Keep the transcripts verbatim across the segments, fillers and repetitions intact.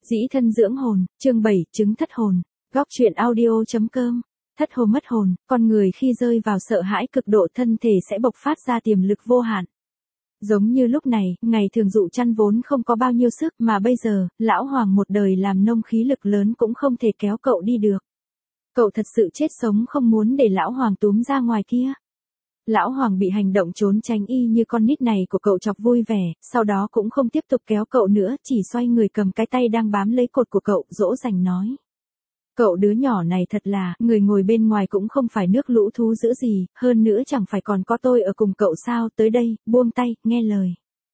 Dĩ thân dưỡng hồn, chương bảy, chứng thất hồn. Góc truyện audio.com. Thất hồn mất hồn, con người khi rơi vào sợ hãi cực độ thân thể sẽ bộc phát ra tiềm lực vô hạn. Giống như lúc này, ngày thường Dụ Chăn vốn không có bao nhiêu sức mà bây giờ, lão hoàng một đời làm nông khí lực lớn cũng không thể kéo cậu đi được. Cậu thật sự chết sống không muốn để lão hoàng túm ra ngoài kia. Lão hoàng bị hành động trốn tránh y như con nít này của cậu chọc vui vẻ, sau đó cũng không tiếp tục kéo cậu nữa, chỉ xoay người cầm cái tay đang bám lấy cột của cậu, dỗ dành nói. Cậu đứa nhỏ này thật là, người ngồi bên ngoài cũng không phải nước lũ thú dữ gì, hơn nữa chẳng phải còn có tôi ở cùng cậu sao, tới đây, buông tay, nghe lời.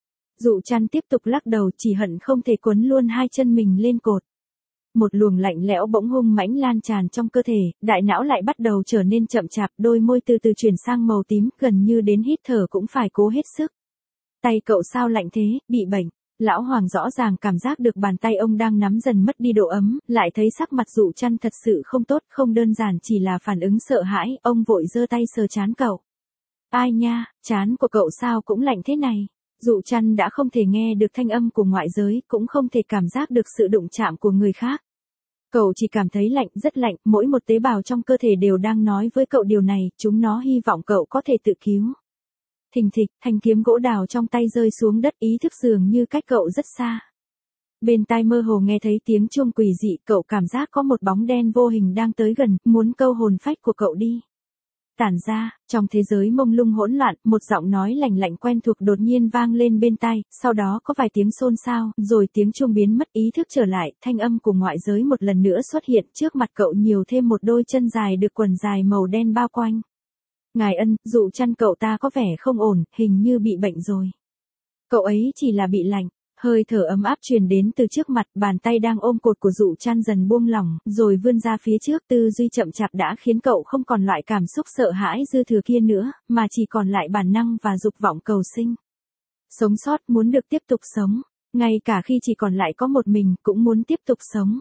Dụ Chăn tiếp tục lắc đầu, chỉ hận không thể quấn luôn hai chân mình lên cột. Một luồng lạnh lẽo bỗng hung mãnh lan tràn trong cơ thể, đại não lại bắt đầu trở nên chậm chạp, đôi môi từ từ chuyển sang màu tím, gần như đến hít thở cũng phải cố hết sức. Tay cậu sao lạnh thế, bị bệnh. Lão hoàng rõ ràng cảm giác được bàn tay ông đang nắm dần mất đi độ ấm, lại thấy sắc mặt Dụ Chăn thật sự không tốt, không đơn giản chỉ là phản ứng sợ hãi, ông vội giơ tay sờ trán cậu. Ai nha, trán của cậu sao cũng lạnh thế này. Dụ Chăn đã không thể nghe được thanh âm của ngoại giới, cũng không thể cảm giác được sự đụng chạm của người khác. Cậu chỉ cảm thấy lạnh, rất lạnh, mỗi một tế bào trong cơ thể đều đang nói với cậu điều này, chúng nó hy vọng cậu có thể tự cứu. Thình thịch, thanh kiếm gỗ đào trong tay rơi xuống đất, ý thức dường như cách cậu rất xa. Bên tai mơ hồ nghe thấy tiếng chuông quỷ dị, cậu cảm giác có một bóng đen vô hình đang tới gần, muốn câu hồn phách của cậu đi. Tản ra, trong thế giới mông lung hỗn loạn, một giọng nói lạnh lạnh quen thuộc đột nhiên vang lên bên tai, sau đó có vài tiếng xôn xao, rồi tiếng chuông biến mất, ý thức trở lại, thanh âm của ngoại giới một lần nữa xuất hiện, trước mặt cậu nhiều thêm một đôi chân dài được quần dài màu đen bao quanh. Ngài ân, Dụ Chăn cậu ta có vẻ không ổn, hình như bị bệnh rồi. Cậu ấy chỉ là bị lạnh. Hơi thở ấm áp truyền đến từ trước mặt, bàn tay đang ôm cột của Dụ Chăn dần buông lỏng, rồi vươn ra phía trước, tư duy chậm chạp đã khiến cậu không còn loại cảm xúc sợ hãi dư thừa kia nữa, mà chỉ còn lại bản năng và dục vọng cầu sinh. Sống sót, muốn được tiếp tục sống, ngay cả khi chỉ còn lại có một mình, cũng muốn tiếp tục sống.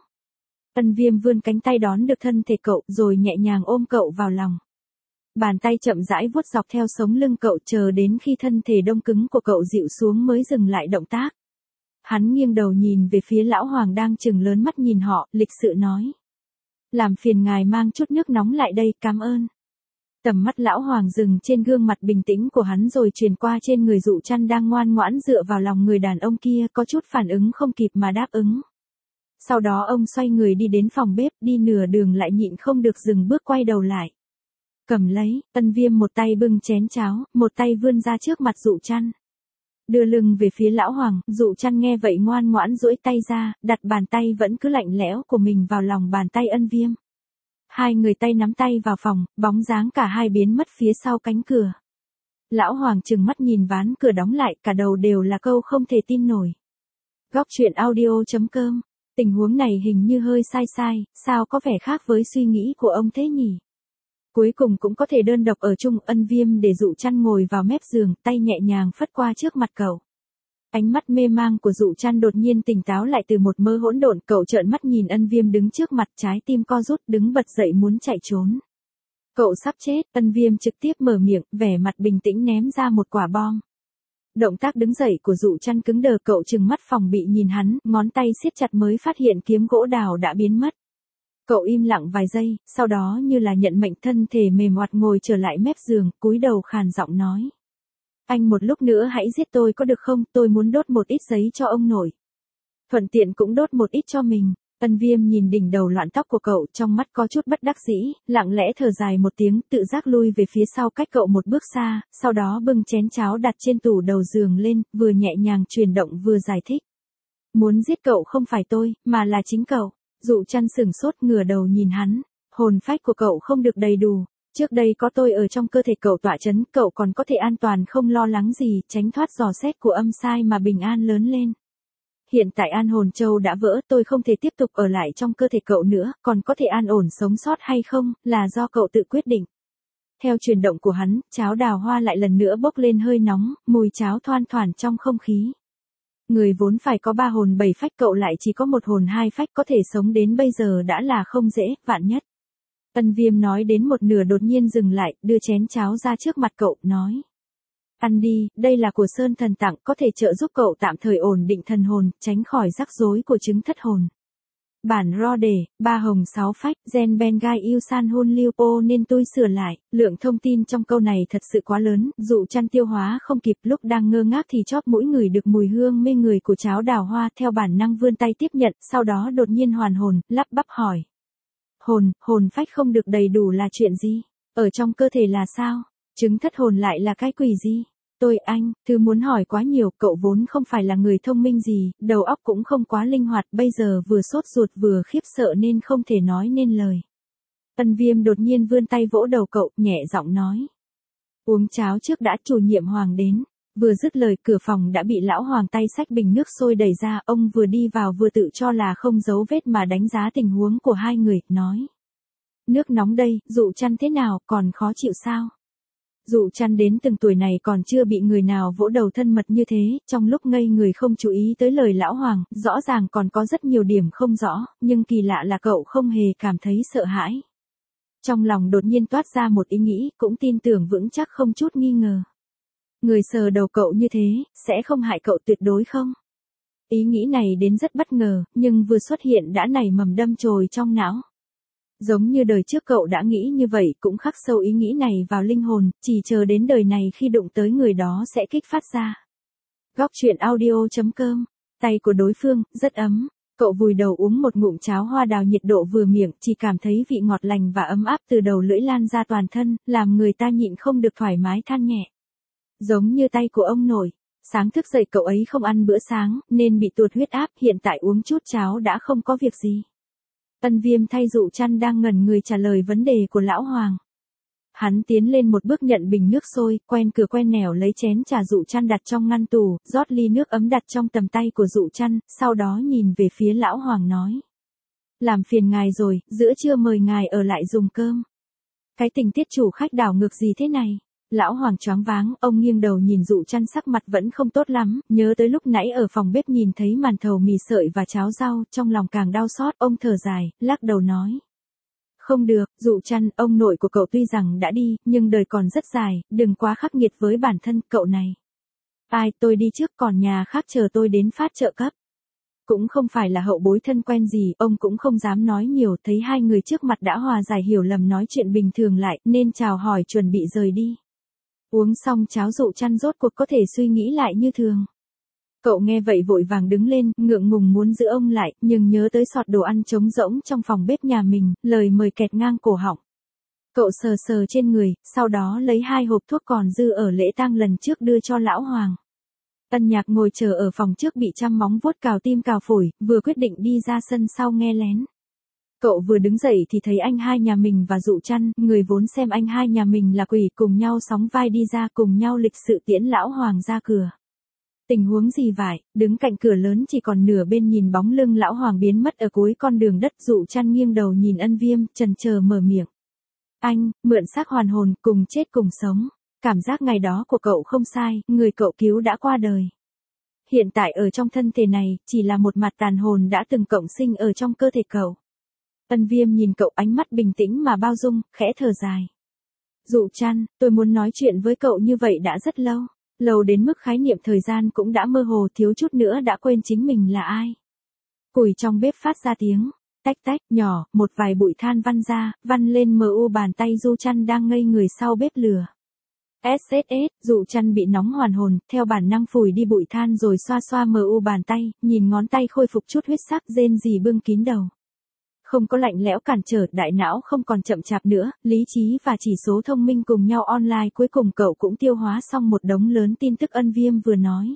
Ân Viêm vươn cánh tay đón được thân thể cậu, rồi nhẹ nhàng ôm cậu vào lòng. Bàn tay chậm rãi vuốt dọc theo sống lưng cậu, chờ đến khi thân thể đông cứng của cậu dịu xuống mới dừng lại động tác. Hắn nghiêng đầu nhìn về phía lão hoàng đang trừng lớn mắt nhìn họ, lịch sự nói. Làm phiền ngài mang chút nước nóng lại đây, cảm ơn. Tầm mắt lão hoàng dừng trên gương mặt bình tĩnh của hắn rồi truyền qua trên người Dụ Chăn đang ngoan ngoãn dựa vào lòng người đàn ông kia, có chút phản ứng không kịp mà đáp ứng. Sau đó ông xoay người đi đến phòng bếp, đi nửa đường lại nhịn không được dừng bước quay đầu lại. Cầm lấy, Ân Viêm một tay bưng chén cháo, một tay vươn ra trước mặt Dụ Chăn. Đưa lưng về phía lão hoàng, Dụ Chăn nghe vậy ngoan ngoãn duỗi tay ra, đặt bàn tay vẫn cứ lạnh lẽo của mình vào lòng bàn tay Ân Viêm. Hai người tay nắm tay vào phòng, bóng dáng cả hai biến mất phía sau cánh cửa. Lão hoàng trừng mắt nhìn ván cửa đóng lại, cả đầu đều là câu không thể tin nổi. Góc truyện audio.com. Tình huống này hình như hơi sai sai, sao có vẻ khác với suy nghĩ của ông thế nhỉ? Cuối cùng cũng có thể đơn độc ở chung. Ân Viêm để Dụ Chăn ngồi vào mép giường, tay nhẹ nhàng phất qua trước mặt cậu. Ánh mắt mê mang của Dụ Chăn đột nhiên tỉnh táo lại từ một mơ hỗn độn, cậu trợn mắt nhìn Ân Viêm đứng trước mặt, trái tim co rút, đứng bật dậy muốn chạy trốn. Cậu sắp chết. Ân Viêm trực tiếp mở miệng, vẻ mặt bình tĩnh ném ra một quả bom. Động tác đứng dậy của Dụ Chăn cứng đờ, cậu trừng mắt phòng bị nhìn hắn, ngón tay siết chặt mới phát hiện kiếm gỗ đào đã biến mất. Cậu im lặng vài giây, sau đó như là nhận mệnh, thân thể mềm oặt ngồi trở lại mép giường, cúi đầu khàn giọng nói. Anh một lúc nữa hãy giết tôi có được không, tôi muốn đốt một ít giấy cho ông nội. Thuận tiện cũng đốt một ít cho mình. Ân Viêm nhìn đỉnh đầu loạn tóc của cậu, trong mắt có chút bất đắc dĩ, lặng lẽ thở dài một tiếng, tự giác lui về phía sau cách cậu một bước xa, sau đó bưng chén cháo đặt trên tủ đầu giường lên, vừa nhẹ nhàng chuyển động vừa giải thích. Muốn giết cậu không phải tôi, mà là chính cậu. Dụ Chăn sửng sốt, ngửa đầu nhìn hắn, hồn phách của cậu không được đầy đủ, trước đây có tôi ở trong cơ thể cậu tọa chấn, cậu còn có thể an toàn không lo lắng gì, tránh thoát dò xét của âm sai mà bình an lớn lên. Hiện tại an hồn châu đã vỡ, tôi không thể tiếp tục ở lại trong cơ thể cậu nữa, còn có thể an ổn sống sót hay không, là do cậu tự quyết định. Theo chuyển động của hắn, cháo đào hoa lại lần nữa bốc lên hơi nóng, mùi cháo thoang thoảng trong không khí. Người vốn phải có ba hồn bảy phách, cậu lại chỉ có một hồn hai phách, có thể sống đến bây giờ đã là không dễ, vạn nhất. Ân Viêm nói đến một nửa đột nhiên dừng lại, đưa chén cháo ra trước mặt cậu, nói. Ăn đi, đây là của Sơn Thần tặng, có thể trợ giúp cậu tạm thời ổn định thần hồn, tránh khỏi rắc rối của chứng thất hồn. Bản ro đề, ba hồng sáu phách, gen ben gai yêu san hôn liu po nên tôi sửa lại, lượng thông tin trong câu này thật sự quá lớn, dụ chăn tiêu hóa không kịp lúc đang ngơ ngác thì chóp mũi ngửi được mùi hương mê người của cháo đào hoa theo bản năng vươn tay tiếp nhận, sau đó đột nhiên hoàn hồn, lắp bắp hỏi. Hồn, hồn phách không được đầy đủ là chuyện gì? Ở trong cơ thể là sao? Chứng thất hồn lại là cái quỷ gì? Tôi anh, thứ muốn hỏi quá nhiều, cậu vốn không phải là người thông minh gì, đầu óc cũng không quá linh hoạt, bây giờ vừa sốt ruột vừa khiếp sợ nên không thể nói nên lời. Ân Viêm đột nhiên vươn tay vỗ đầu cậu, nhẹ giọng nói. Uống cháo trước đã, chủ nhiệm Hoàng đến. Vừa dứt lời, cửa phòng đã bị lão Hoàng tay xách bình nước sôi đẩy ra, ông vừa đi vào vừa tự cho là không giấu vết mà đánh giá tình huống của hai người, nói. Nước nóng đây, dụ chăn thế nào, còn khó chịu sao? Dụ chăn đến từng tuổi này còn chưa bị người nào vỗ đầu thân mật như thế, trong lúc ngây người không chú ý tới lời lão Hoàng, rõ ràng còn có rất nhiều điểm không rõ, nhưng kỳ lạ là cậu không hề cảm thấy sợ hãi. Trong lòng đột nhiên toát ra một ý nghĩ, cũng tin tưởng vững chắc không chút nghi ngờ. Người sờ đầu cậu như thế, sẽ không hại cậu tuyệt đối không? Ý nghĩ này đến rất bất ngờ, nhưng vừa xuất hiện đã nảy mầm đâm chồi trong não. Giống như đời trước cậu đã nghĩ như vậy cũng khắc sâu ý nghĩ này vào linh hồn, chỉ chờ đến đời này khi đụng tới người đó sẽ kích phát ra. Góc truyện audio chấm com, tay của đối phương, rất ấm. Cậu vùi đầu uống một ngụm cháo hoa đào nhiệt độ vừa miệng, chỉ cảm thấy vị ngọt lành và ấm áp từ đầu lưỡi lan ra toàn thân, làm người ta nhịn không được thoải mái than nhẹ. Giống như tay của ông nội. Sáng thức dậy cậu ấy không ăn bữa sáng, nên bị tụt huyết áp, hiện tại uống chút cháo đã không có việc gì. Ân Viêm thay dụ chăn đang ngẩn người trả lời vấn đề của lão Hoàng. Hắn tiến lên một bước nhận bình nước sôi, quen cửa quen nẻo lấy chén trà dụ chăn đặt trong ngăn tủ, rót ly nước ấm đặt trong tầm tay của dụ chăn, sau đó nhìn về phía lão Hoàng nói. Làm phiền ngài rồi, giữa trưa mời ngài ở lại dùng cơm. Cái tình tiết chủ khách đảo ngược gì thế này? Lão Hoàng choáng váng, ông nghiêng đầu nhìn dụ chăn sắc mặt vẫn không tốt lắm, nhớ tới lúc nãy ở phòng bếp nhìn thấy màn thầu mì sợi và cháo rau, trong lòng càng đau xót, ông thở dài, lắc đầu nói. Không được, dụ chăn, ông nội của cậu tuy rằng đã đi, nhưng đời còn rất dài, đừng quá khắc nghiệt với bản thân cậu này. Ai, tôi đi trước còn nhà khác chờ tôi đến phát trợ cấp. Cũng không phải là hậu bối thân quen gì, ông cũng không dám nói nhiều, thấy hai người trước mặt đã hòa giải hiểu lầm nói chuyện bình thường lại, nên chào hỏi chuẩn bị rời đi. Uống xong cháo dụ chăn rốt cuộc có thể suy nghĩ lại như thường. Cậu nghe vậy vội vàng đứng lên, ngượng ngùng muốn giữ ông lại, nhưng nhớ tới sọt đồ ăn trống rỗng trong phòng bếp nhà mình, lời mời kẹt ngang cổ họng. Cậu sờ sờ trên người, sau đó lấy hai hộp thuốc còn dư ở lễ tang lần trước đưa cho lão Hoàng. Ân Nhạc ngồi chờ ở phòng trước bị chăm móng vuốt cào tim cào phổi, vừa quyết định đi ra sân sau nghe lén. Cậu vừa đứng dậy thì thấy anh hai nhà mình và dụ chăn, người vốn xem anh hai nhà mình là quỷ cùng nhau sóng vai đi ra cùng nhau lịch sự tiễn lão Hoàng ra cửa. Tình huống gì vậy, đứng cạnh cửa lớn chỉ còn nửa bên nhìn bóng lưng lão Hoàng biến mất ở cuối con đường đất, dụ chăn nghiêng đầu nhìn Ân Viêm, chần chờ mở miệng. Anh, mượn xác hoàn hồn, cùng chết cùng sống. Cảm giác ngày đó của cậu không sai, người cậu cứu đã qua đời. Hiện tại ở trong thân thể này, chỉ là một mặt tàn hồn đã từng cộng sinh ở trong cơ thể cậu. Ân Viêm nhìn cậu ánh mắt bình tĩnh mà bao dung, khẽ thở dài. Dụ chăn, tôi muốn nói chuyện với cậu như vậy đã rất lâu. Lâu đến mức khái niệm thời gian cũng đã mơ hồ, thiếu chút nữa đã quên chính mình là ai. Củi trong bếp phát ra tiếng. Tách tách, nhỏ, một vài bụi than văng ra, văng lên mờ u bàn tay dụ chăn đang ngây người sau bếp lửa. ét ét ét, dụ chăn bị nóng hoàn hồn, theo bản năng phủi đi bụi than rồi xoa xoa mờ u bàn tay, nhìn ngón tay khôi phục chút huyết sắc, rên rỉ bưng kín đầu. Không có lạnh lẽo cản trở, đại não không còn chậm chạp nữa, lý trí và chỉ số thông minh cùng nhau online, cuối cùng cậu cũng tiêu hóa xong một đống lớn tin tức Ân Viêm vừa nói.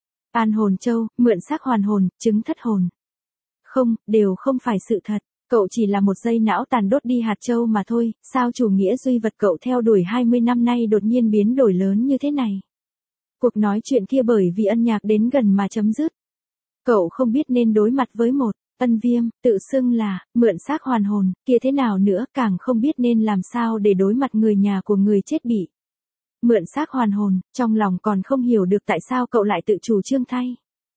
An hồn châu, mượn xác hoàn hồn, chứng thất hồn. Không, đều không phải sự thật. Cậu chỉ là một dây não tàn đốt đi hạt châu mà thôi, sao chủ nghĩa duy vật cậu theo đuổi hai mươi năm nay đột nhiên biến đổi lớn như thế này. Cuộc nói chuyện kia bởi vì Ân Nhạc đến gần mà chấm dứt. Cậu không biết nên đối mặt với một Ân Viêm, tự xưng là mượn xác hoàn hồn, kia thế nào nữa, càng không biết nên làm sao để đối mặt người nhà của người chết bị mượn xác hoàn hồn, trong lòng còn không hiểu được tại sao cậu lại tự chủ trương thay.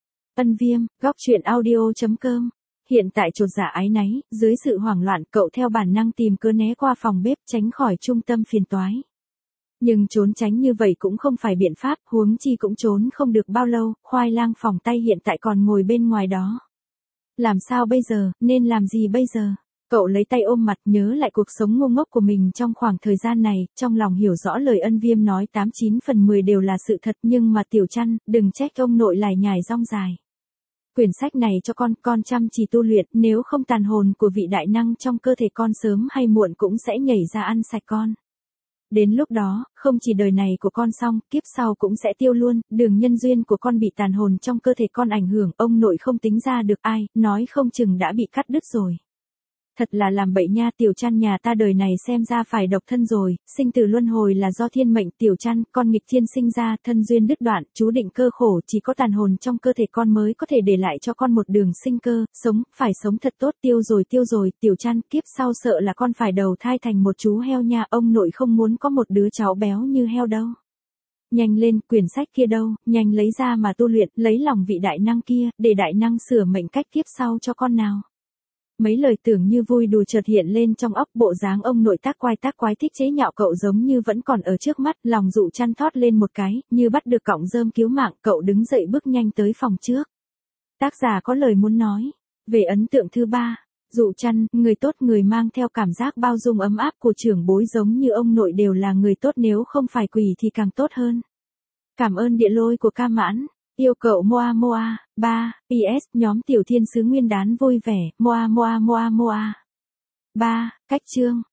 Ân Viêm, góc truyện audio chấm com. Hiện tại chột dạ ái náy, dưới sự hoảng loạn cậu theo bản năng tìm cớ né qua phòng bếp tránh khỏi trung tâm phiền toái. Nhưng trốn tránh như vậy cũng không phải biện pháp, huống chi cũng trốn không được bao lâu, khoai lang phòng tay hiện tại còn ngồi bên ngoài đó. Làm sao bây giờ, nên làm gì bây giờ? Cậu lấy tay ôm mặt nhớ lại cuộc sống ngu ngốc của mình trong khoảng thời gian này, trong lòng hiểu rõ lời Ân Viêm nói tám chín phần mười đều là sự thật nhưng mà Tiểu Trăn, đừng trách ông nội lải nhải rong dài. Quyển sách này cho con, con chăm chỉ tu luyện, nếu không tàn hồn của vị đại năng trong cơ thể con sớm hay muộn cũng sẽ nhảy ra ăn sạch con. Đến lúc đó, không chỉ đời này của con xong, kiếp sau cũng sẽ tiêu luôn, đường nhân duyên của con bị tàn hồn trong cơ thể con ảnh hưởng, ông nội không tính ra được ai, nói không chừng đã bị cắt đứt rồi. Thật là làm bậy nha, Tiểu Trăn nhà ta đời này xem ra phải độc thân rồi, sinh tử luân hồi là do thiên mệnh. Tiểu Trăn, con nghịch thiên sinh ra, thân duyên đứt đoạn, chú định cơ khổ, chỉ có tàn hồn trong cơ thể con mới có thể để lại cho con một đường sinh cơ, sống, phải sống thật tốt, tiêu rồi tiêu rồi, Tiểu Trăn, kiếp sau sợ là con phải đầu thai thành một chú heo nha, ông nội không muốn có một đứa cháu béo như heo đâu. Nhanh lên, quyển sách kia đâu, nhanh lấy ra mà tu luyện, lấy lòng vị đại năng kia, để đại năng sửa mệnh cách kiếp sau cho con nào. Mấy lời tưởng như vui đùa chợt hiện lên trong óc, bộ dáng ông nội tác quái tác quái thích chế nhạo cậu giống như vẫn còn ở trước mắt, lòng Dụ Trăn thót lên một cái, như bắt được cọng rơm cứu mạng, cậu đứng dậy bước nhanh tới phòng trước. Tác giả có lời muốn nói. Về ấn tượng thứ ba, Dụ Trăn, người tốt, người mang theo cảm giác bao dung ấm áp của trưởng bối giống như ông nội đều là người tốt, nếu không phải quỷ thì càng tốt hơn. Cảm ơn địa lôi của Ca Mãn. Yêu cậu Moa Moa. ba. pê ét. Nhóm tiểu thiên sứ nguyên đán vui vẻ. Moa Moa Moa Moa. ba. Cách chương.